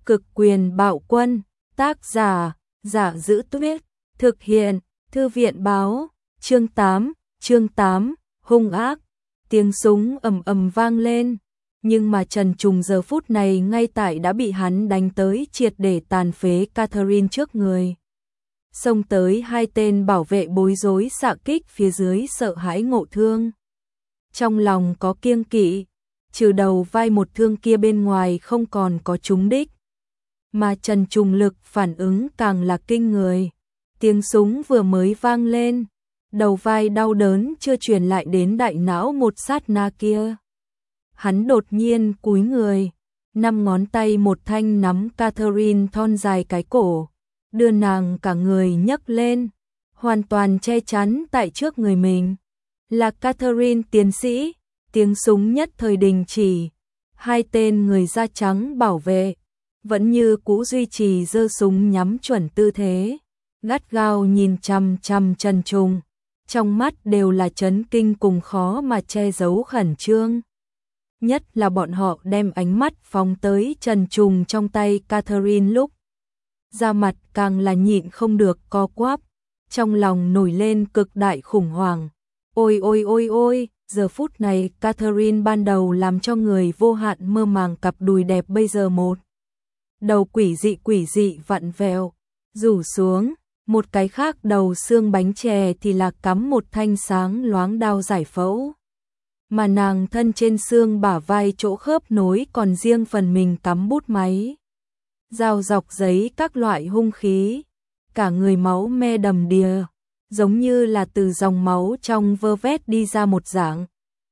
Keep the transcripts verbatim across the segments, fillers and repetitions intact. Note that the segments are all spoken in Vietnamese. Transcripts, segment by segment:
Cực quyền bạo quân, tác giả, Giả Giữ Tuyết, thực hiện, Thư viện báo, chương tám, chương tám, hung ác, tiếng súng ầm ầm vang lên, nhưng mà Trần Trùng giờ phút này ngay tại đã bị hắn đánh tới triệt để tàn phế Catherine trước người. Xông tới hai tên bảo vệ bối rối xạ kích phía dưới sợ hãi ngộ thương. Trong lòng có kiêng kỵ, trừ đầu vai một thương kia bên ngoài không còn có trúng đích. Mà Trần Trùng lực phản ứng càng là kinh người. Tiếng súng vừa mới vang lên, đầu vai đau đớn chưa truyền lại đến đại não một sát na kia. Hắn đột nhiên cúi người, năm ngón tay một thanh nắm Catherine thon dài cái cổ, đưa nàng cả người nhấc lên, hoàn toàn che chắn tại trước người mình. Là Catherine tiến sĩ, tiếng súng nhất thời đình chỉ, hai tên người da trắng bảo vệ, vẫn như cũ duy trì giơ súng nhắm chuẩn tư thế, gắt gao nhìn chằm chằm Trần Trùng, trong mắt đều là chấn kinh cùng khó mà che giấu khẩn trương. Nhất là bọn họ đem ánh mắt phóng tới Trần Trùng trong tay Catherine lúc. Da mặt càng là nhịn không được co quắp, trong lòng nổi lên cực đại khủng hoảng. Ôi ôi ôi ôi, giờ phút này Catherine ban đầu làm cho người vô hạn mơ màng cặp đùi đẹp bây giờ một. Đầu quỷ dị quỷ dị vặn vẹo, rủ xuống, một cái khác đầu xương bánh chè thì là cắm một thanh sáng loáng đao giải phẫu. Mà nàng thân trên xương bả vai chỗ khớp nối còn riêng phần mình cắm bút máy. Dao dọc giấy các loại hung khí, cả người máu me đầm đìa, giống như là từ dòng máu trong vơ vét đi ra một dạng.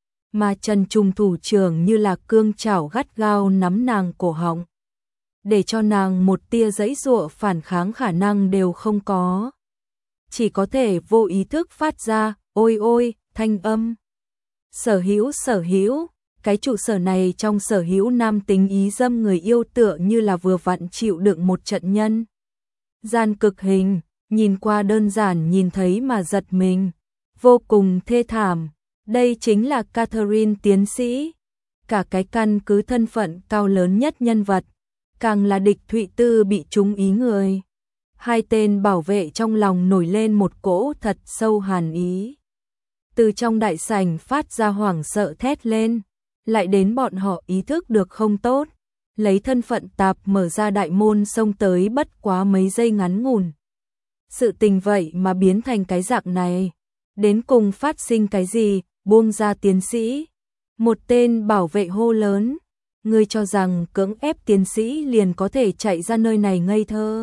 Mà Trần Trùng thủ trưởng như là cương chảo gắt gao nắm nàng cổ họng, để cho nàng một tia giãy giụa phản kháng khả năng đều không có. Chỉ có thể vô ý thức phát ra, ôi ôi, thanh âm. Sở hữu sở hữu, cái trụ sở này trong sở hữu nam tính ý dâm người yêu tựa như là vừa vặn chịu đựng một trận nhân. Gian cực hình, nhìn qua đơn giản nhìn thấy mà giật mình, vô cùng thê thảm. Đây chính là Catherine tiến sĩ, cả cái căn cứ thân phận cao lớn nhất nhân vật, càng là địch Thụy Tư bị trúng ý người. Hai tên bảo vệ trong lòng nổi lên một cỗ thật sâu hàn ý. Từ trong đại sảnh phát ra hoảng sợ thét lên, lại đến bọn họ ý thức được không tốt, lấy thân phận tạp mở ra đại môn xông tới bất quá mấy giây ngắn ngủn. Sự tình vậy mà biến thành cái dạng này, đến cùng phát sinh cái gì, buông ra tiến sĩ. Một tên bảo vệ hô lớn, ngươi cho rằng cưỡng ép tiến sĩ liền có thể chạy ra nơi này ngây thơ.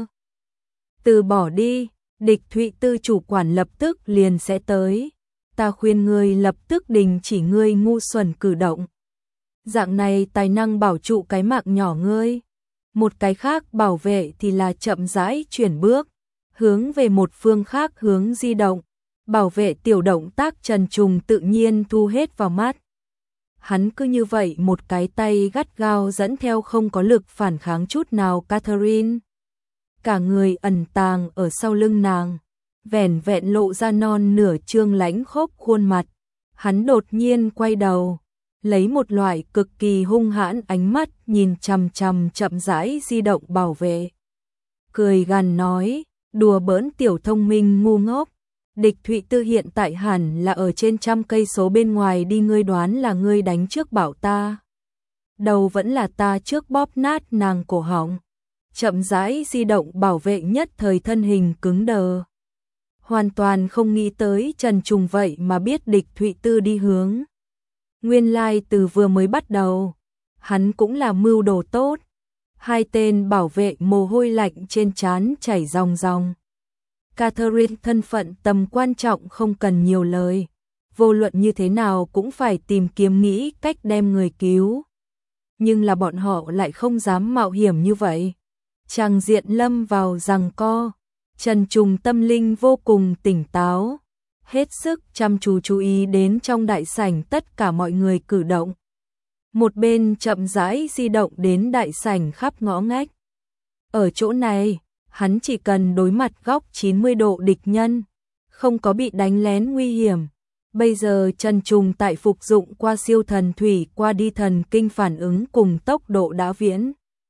Từ bỏ đi, địch Thụy Tư chủ quản lập tức liền sẽ tới. Ta khuyên ngươi lập tức đình chỉ ngươi ngu xuẩn cử động. Dạng này tài năng bảo trụ cái mạng nhỏ ngươi. Một cái khác bảo vệ thì là chậm rãi chuyển bước, hướng về một phương khác hướng di động. Bảo vệ tiểu động tác Trần Trùng tự nhiên thu hết vào mắt. Hắn cứ như vậy một cái tay gắt gao dẫn theo không có lực phản kháng chút nào Catherine. Cả người ẩn tàng ở sau lưng nàng, vẻn vẹn lộ ra non nửa trương lãnh khốc khuôn mặt. Hắn đột nhiên quay đầu, lấy một loại cực kỳ hung hãn ánh mắt nhìn chằm chằm chậm rãi di động bảo vệ. Cười gằn nói, đùa bỡn tiểu thông minh ngu ngốc. Địch Thụy Tư hiện tại hẳn là ở trên trăm cây số bên ngoài đi, ngươi đoán là ngươi đánh trước bảo ta. Đầu vẫn là ta trước bóp nát nàng cổ họng. Chậm rãi di động bảo vệ nhất thời thân hình cứng đờ. Hoàn toàn không nghĩ tới Trần Trùng vậy mà biết địch Thụy Tư đi hướng. Nguyên lai từ vừa mới bắt đầu, hắn cũng là mưu đồ tốt. Hai tên bảo vệ mồ hôi lạnh trên trán chảy ròng ròng. Catherine thân phận tầm quan trọng không cần nhiều lời, vô luận như thế nào cũng phải tìm kiếm nghĩ cách đem người cứu. Nhưng là bọn họ lại không dám mạo hiểm như vậy. Tràng diện lâm vào giằng co, Trần Trùng tâm linh vô cùng tỉnh táo, hết sức chăm chú chú ý đến trong đại sảnh tất cả mọi người cử động. Một bên chậm rãi di động đến đại sảnh khắp ngõ ngách. Ở chỗ này, hắn chỉ cần đối mặt góc chín mươi độ địch nhân, không có bị đánh lén nguy hiểm. Bây giờ Trần Trùng tại phục dụng qua siêu thần thủy qua đi thần kinh phản ứng cùng tốc độ đã viễn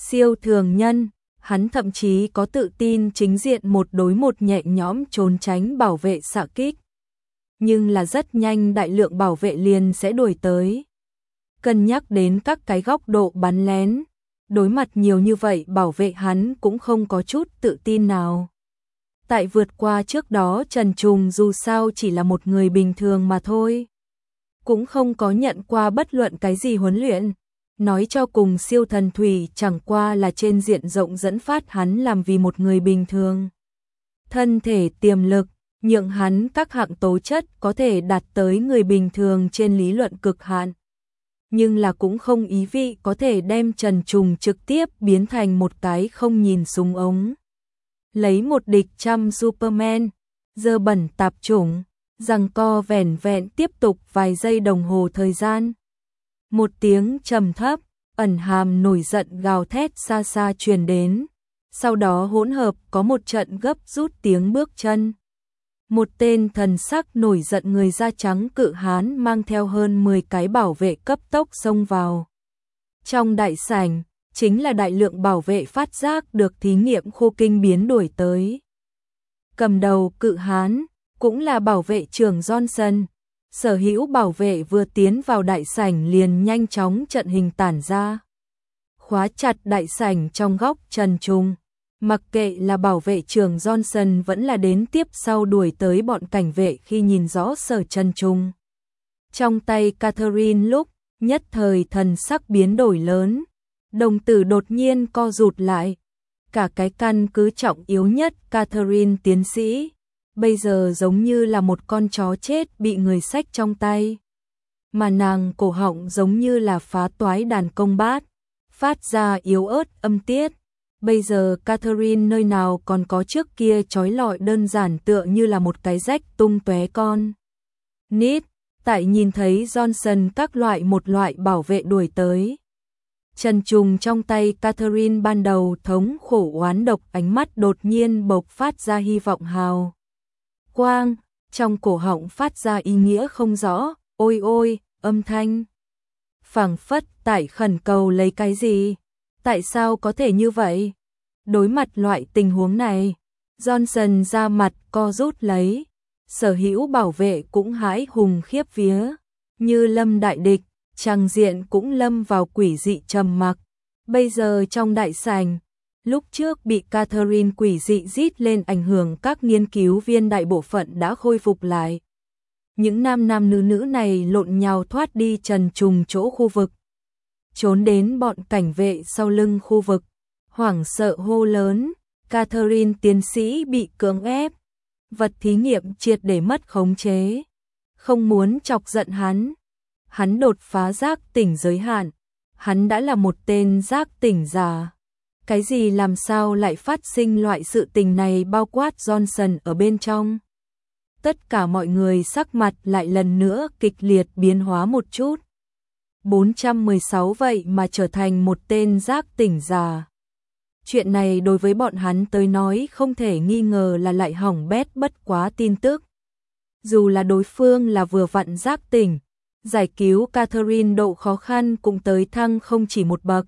siêu thường nhân, hắn thậm chí có tự tin chính diện một đối một nhẹ nhõm trốn tránh bảo vệ xạ kích. Nhưng là rất nhanh đại lượng bảo vệ liền sẽ đuổi tới. Cân nhắc đến các cái góc độ bắn lén, đối mặt nhiều như vậy bảo vệ hắn cũng không có chút tự tin nào. Tại vượt qua trước đó Trần Trùng dù sao chỉ là một người bình thường mà thôi. Cũng không có nhận qua bất luận cái gì huấn luyện. Nói cho cùng siêu thần thủy chẳng qua là trên diện rộng dẫn phát hắn làm vì một người bình thường. Thân thể tiềm lực, nhượng hắn các hạng tố chất có thể đạt tới người bình thường trên lý luận cực hạn. Nhưng là cũng không ý vị có thể đem Trần Trùng trực tiếp biến thành một cái không nhìn súng ống. Lấy một địch trăm Superman, dơ bẩn tạp chủng, giằng co vẻn vẹn tiếp tục vài giây đồng hồ thời gian. Một tiếng trầm thấp, ẩn hàm nổi giận gào thét xa xa truyền đến. Sau đó hỗn hợp có một trận gấp rút tiếng bước chân. Một tên thần sắc nổi giận người da trắng cự hán mang theo hơn mười cái bảo vệ cấp tốc xông vào. Trong đại sảnh, chính là đại lượng bảo vệ phát giác được thí nghiệm khu kinh biến đuổi tới. Cầm đầu cự hán, cũng là bảo vệ trưởng Johnson. Sở hữu bảo vệ vừa tiến vào đại sảnh liền nhanh chóng trận hình tản ra. Khóa chặt đại sảnh trong góc Trần Trùng. Mặc kệ là bảo vệ trưởng Johnson vẫn là đến tiếp sau đuổi tới bọn cảnh vệ khi nhìn rõ sở Trần Trùng. Trong tay Catherine lúc, nhất thời thần sắc biến đổi lớn. Đồng tử đột nhiên co rụt lại. Cả cái căn cứ trọng yếu nhất Catherine tiến sĩ. Bây giờ giống như là một con chó chết bị người xách trong tay. Mà nàng cổ họng giống như là phá toái đàn công bát. Phát ra yếu ớt âm tiết. Bây giờ Catherine nơi nào còn có trước kia trói lọi đơn giản tựa như là một cái rách tung tóe con nít. Tại nhìn thấy Johnson các loại một loại bảo vệ đuổi tới. Trần Trùng trong tay Catherine ban đầu thống khổ oán độc ánh mắt đột nhiên bộc phát ra hy vọng hào quang, trong cổ họng phát ra ý nghĩa không rõ, ôi ôi, âm thanh. Phảng phất tại khẩn cầu lấy cái gì? Tại sao có thể như vậy? Đối mặt loại tình huống này, Johnson ra mặt co rút lấy, sở hữu bảo vệ cũng hãi hùng khiếp vía, như lâm đại địch, tràng diện cũng lâm vào quỷ dị trầm mặc. Bây giờ trong đại sảnh, lúc trước bị Catherine quỷ dị rít lên ảnh hưởng các nghiên cứu viên đại bộ phận đã khôi phục lại. Những nam nam nữ nữ này lộn nhào thoát đi Trần Trùng chỗ khu vực. Trốn đến bọn cảnh vệ sau lưng khu vực. Hoảng sợ hô lớn, Catherine tiến sĩ bị cưỡng ép. Vật thí nghiệm triệt để mất khống chế. Không muốn chọc giận hắn. Hắn đột phá giác tỉnh giới hạn. Hắn đã là một tên giác tỉnh giả. Cái gì làm sao lại phát sinh loại sự tình này bao quát Johnson ở bên trong. Tất cả mọi người sắc mặt lại lần nữa kịch liệt biến hóa một chút. bốn trăm mười sáu vậy mà trở thành một tên giác tỉnh giả. Chuyện này đối với bọn hắn tới nói không thể nghi ngờ là lại hỏng bét bất quá tin tức. Dù là đối phương là vừa vặn giác tỉnh, giải cứu Catherine độ khó khăn cũng tới thăng không chỉ một bậc.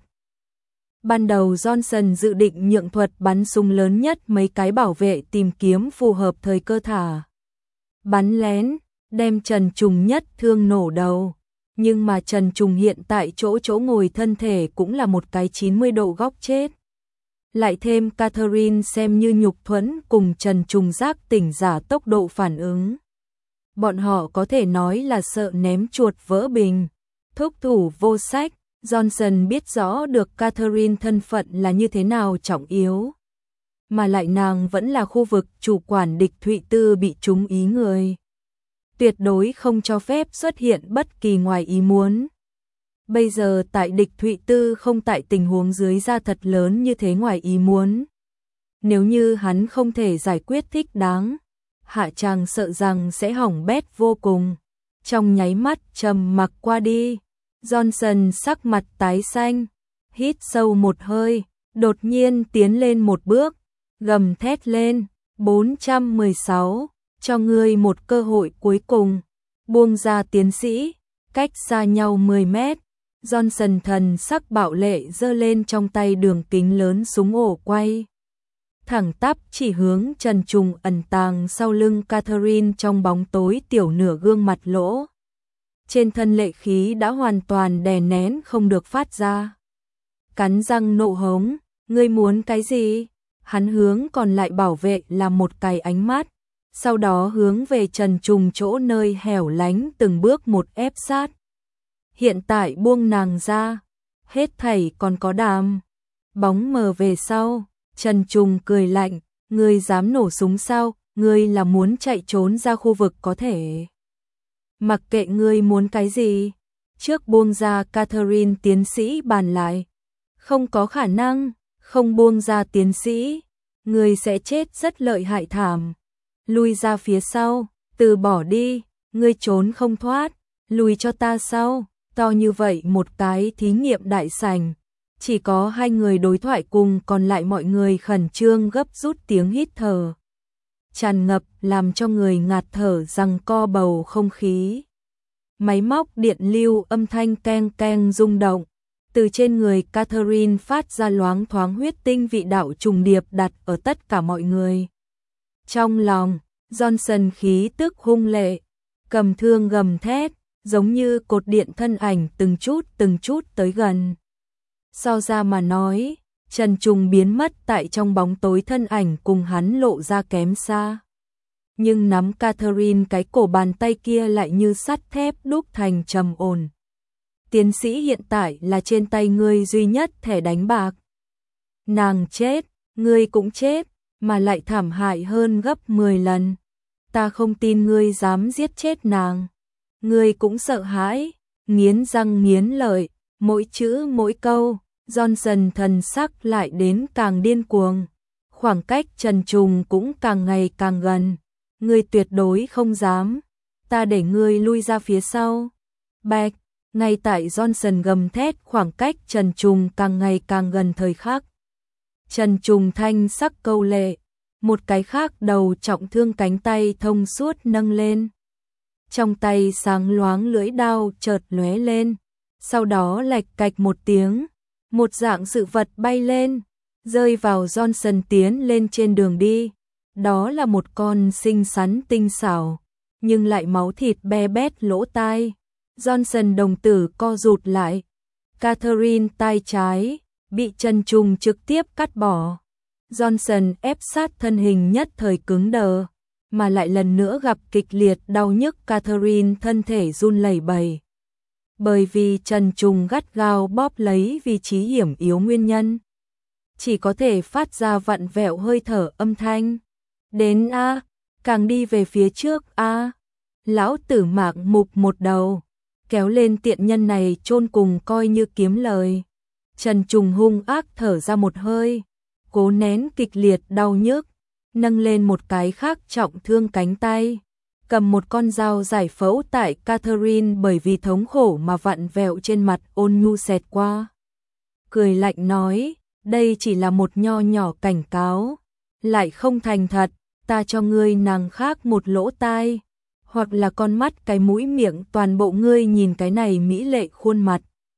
Ban đầu Johnson dự định nhượng thuật bắn súng lớn nhất mấy cái bảo vệ tìm kiếm phù hợp thời cơ thả. Bắn lén, đem Trần Trùng nhất thương nổ đầu. Nhưng mà Trần Trùng hiện tại chỗ chỗ ngồi thân thể cũng là một cái chín mươi độ góc chết. Lại thêm Catherine xem như nhục thuẫn cùng Trần Trùng giác tỉnh giả tốc độ phản ứng. Bọn họ có thể nói là sợ ném chuột vỡ bình. Thúc thủ vô sách, Johnson biết rõ được Catherine thân phận là như thế nào trọng yếu. Mà lại nàng vẫn là khu vực chủ quản địch Thụy Tư bị trúng ý người. Tuyệt đối không cho phép xuất hiện bất kỳ ngoài ý muốn. Bây giờ tại địch Thụy Tư không tại tình huống dưới ra thật lớn như thế ngoài ý muốn. Nếu như hắn không thể giải quyết thích đáng, hạ tràng sợ rằng sẽ hỏng bét vô cùng. Trong nháy mắt trầm mặc qua đi, Johnson sắc mặt tái xanh, hít sâu một hơi, đột nhiên tiến lên một bước, gầm thét lên, bốn trăm mười sáu, cho ngươi một cơ hội cuối cùng, buông ra tiến sĩ, cách xa nhau mười mét, Johnson thần sắc bạo lệ giơ lên trong tay đường kính lớn súng ổ quay. Thẳng tắp chỉ hướng Trần Trùng ẩn tàng sau lưng Catherine trong bóng tối tiểu nửa gương mặt lỗ. Trên thân lệ khí đã hoàn toàn đè nén không được phát ra. Cắn răng nộ hống, ngươi muốn cái gì? Hắn hướng còn lại bảo vệ là một cái ánh mắt, sau đó hướng về Trần Trùng chỗ nơi hẻo lánh từng bước một ép sát. Hiện tại buông nàng ra, hết thảy còn có đàm. Bóng mờ về sau, Trần Trùng cười lạnh, ngươi dám nổ súng sao? Ngươi là muốn chạy trốn ra khu vực có thể. Mặc kệ ngươi muốn cái gì, trước buông ra Catherine tiến sĩ bàn lại. Không có khả năng, không buông ra tiến sĩ, ngươi sẽ chết rất lợi hại thảm. Lui ra phía sau, từ bỏ đi, ngươi trốn không thoát, lùi cho ta sau. To như vậy một cái thí nghiệm đại sảnh, chỉ có hai người đối thoại cùng còn lại mọi người khẩn trương gấp rút tiếng hít thở. Tràn ngập làm cho người ngạt thở giằng co bầu không khí. Máy móc điện lưu âm thanh keng keng rung động, từ trên người Catherine phát ra loáng thoáng huyết tinh vị đạo trùng điệp đặt ở tất cả mọi người. Trong lòng, Johnson khí tức hung lệ, cầm thương gầm thét, giống như cột điện thân ảnh từng chút từng chút tới gần. So ra mà nói, Trần Trùng biến mất tại trong bóng tối thân ảnh cùng hắn lộ ra kém xa. Nhưng nắm Catherine cái cổ bàn tay kia lại như sắt thép đúc thành trầm ổn. Tiến sĩ hiện tại là trên tay ngươi duy nhất thẻ đánh bạc. Nàng chết, ngươi cũng chết, mà lại thảm hại hơn gấp mười lần. Ta không tin ngươi dám giết chết nàng. Ngươi cũng sợ hãi, nghiến răng nghiến lợi, mỗi chữ mỗi câu, Johnson thần sắc lại đến càng điên cuồng. Khoảng cách Trần Trùng cũng càng ngày càng gần. Ngươi tuyệt đối không dám, ta để ngươi lui ra phía sau. Bạch, ngay tại Johnson gầm thét khoảng cách Trần Trùng càng ngày càng gần thời khắc. Trần Trùng thanh sắc câu lệ, một cái khác đầu trọng thương cánh tay thông suốt nâng lên. Trong tay sáng loáng lưỡi đao chợt lóe lên, sau đó lạch cạch một tiếng, một dạng sự vật bay lên, rơi vào Johnson tiến lên trên đường đi. Đó là một con xinh xắn tinh xảo, nhưng lại máu thịt be bét lỗ tai. Johnson đồng tử co rụt lại. Catherine tai trái, bị Trần Trùng trực tiếp cắt bỏ. Johnson ép sát thân hình nhất thời cứng đờ, mà lại lần nữa gặp kịch liệt đau nhức. Catherine thân thể run lẩy bẩy. Bởi vì Trần Trùng gắt gao bóp lấy vị trí hiểm yếu nguyên nhân, chỉ có thể phát ra vặn vẹo hơi thở âm thanh. Đến a, càng đi về phía trước a. Lão tử Mạc Mục một đầu, kéo lên tiện nhân này chôn cùng coi như kiếm lời. Trần Trùng hung ác thở ra một hơi, cố nén kịch liệt đau nhức, nâng lên một cái khác trọng thương cánh tay, cầm một con dao giải phẫu tại Catherine bởi vì thống khổ mà vặn vẹo trên mặt ôn nhu xẹt qua. Cười lạnh nói, đây chỉ là một nho nhỏ cảnh cáo, lại không thành thật, ta cho ngươi nàng khác một lỗ tai, hoặc là con mắt cái mũi miệng toàn bộ ngươi nhìn cái này mỹ lệ khuôn mặt.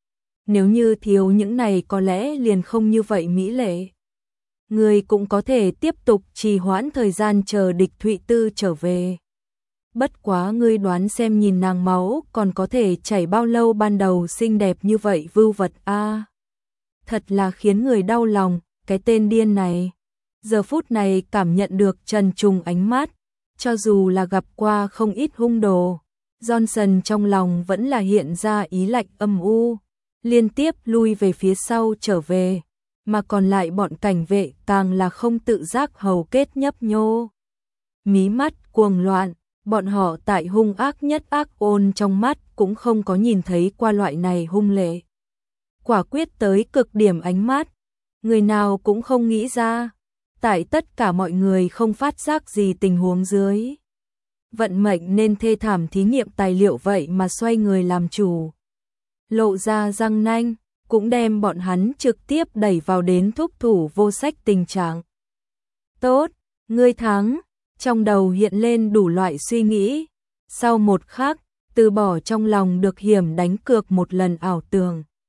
Nếu như thiếu những này có lẽ liền không như vậy mỹ lệ. Ngươi cũng có thể tiếp tục trì hoãn thời gian chờ địch Thụy Tư trở về. Bất quá ngươi đoán xem nhìn nàng máu còn có thể chảy bao lâu, ban đầu xinh đẹp như vậy vưu vật a. À, thật là khiến người đau lòng, cái tên điên này. Giờ phút này cảm nhận được Trần Trùng ánh mắt, cho dù là gặp qua không ít hung đồ, Johnson trong lòng vẫn là hiện ra ý lạnh âm u, liên tiếp lui về phía sau trở về, mà còn lại bọn cảnh vệ càng là không tự giác hầu kết nhấp nhô. Mí mắt cuồng loạn, bọn họ tại hung ác nhất ác ôn trong mắt cũng không có nhìn thấy qua loại này hung lệ. Quả quyết tới cực điểm ánh mắt, người nào cũng không nghĩ ra. Tại tất cả mọi người không phát giác gì tình huống dưới, vận mệnh nên thê thảm thí nghiệm tài liệu vậy mà xoay người làm chủ. Lộ ra răng nanh, cũng đem bọn hắn trực tiếp đẩy vào đến thúc thủ vô sách tình trạng. Tốt, ngươi thắng, trong đầu hiện lên đủ loại suy nghĩ. Sau một khắc, từ bỏ trong lòng được hiểm đánh cược một lần ảo tưởng,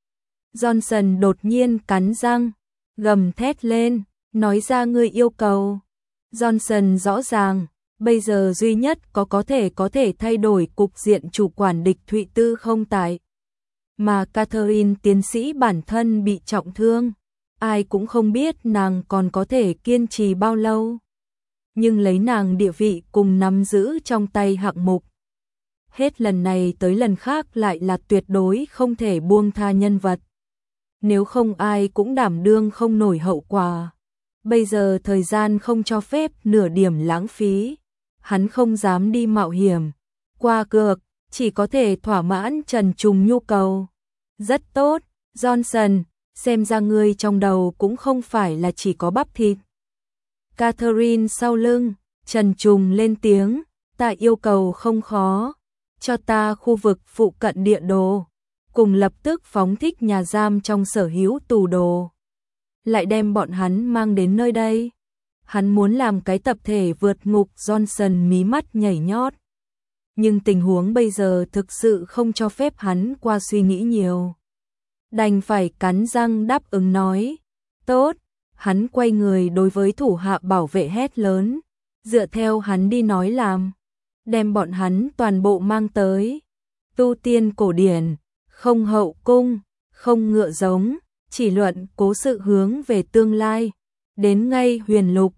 Johnson đột nhiên cắn răng, gầm thét lên, nói ra ngươi yêu cầu. Johnson rõ ràng, bây giờ duy nhất có có thể có thể thay đổi cục diện chủ quản địch Thụy Tư không tại. Mà Catherine tiến sĩ bản thân bị trọng thương, ai cũng không biết nàng còn có thể kiên trì bao lâu. Nhưng lấy nàng địa vị cùng nắm giữ trong tay hạng mục. Hết lần này tới lần khác lại là tuyệt đối không thể buông tha nhân vật. Nếu không ai cũng đảm đương không nổi hậu quả. Bây giờ thời gian không cho phép nửa điểm lãng phí. Hắn không dám đi mạo hiểm. Qua cược, chỉ có thể thỏa mãn trần trùng nhu cầu. Rất tốt, Johnson, xem ra ngươi trong đầu cũng không phải là chỉ có bắp thịt. Catherine sau lưng, trần trùng lên tiếng, ta yêu cầu không khó. Cho ta khu vực phụ cận địa đồ. Cùng lập tức phóng thích nhà giam trong sở hữu tù đồ. Lại đem bọn hắn mang đến nơi đây. Hắn muốn làm cái tập thể vượt ngục. Johnson mí mắt nhảy nhót. Nhưng tình huống bây giờ thực sự không cho phép hắn qua suy nghĩ nhiều. Đành phải cắn răng đáp ứng nói. Tốt, hắn quay người đối với thủ hạ bảo vệ hét lớn. Dựa theo hắn đi nói làm. Đem bọn hắn toàn bộ mang tới. Tu tiên cổ điển, không hậu cung, không ngựa giống, chỉ luận cố sự hướng về tương lai. Đến ngay huyền lục,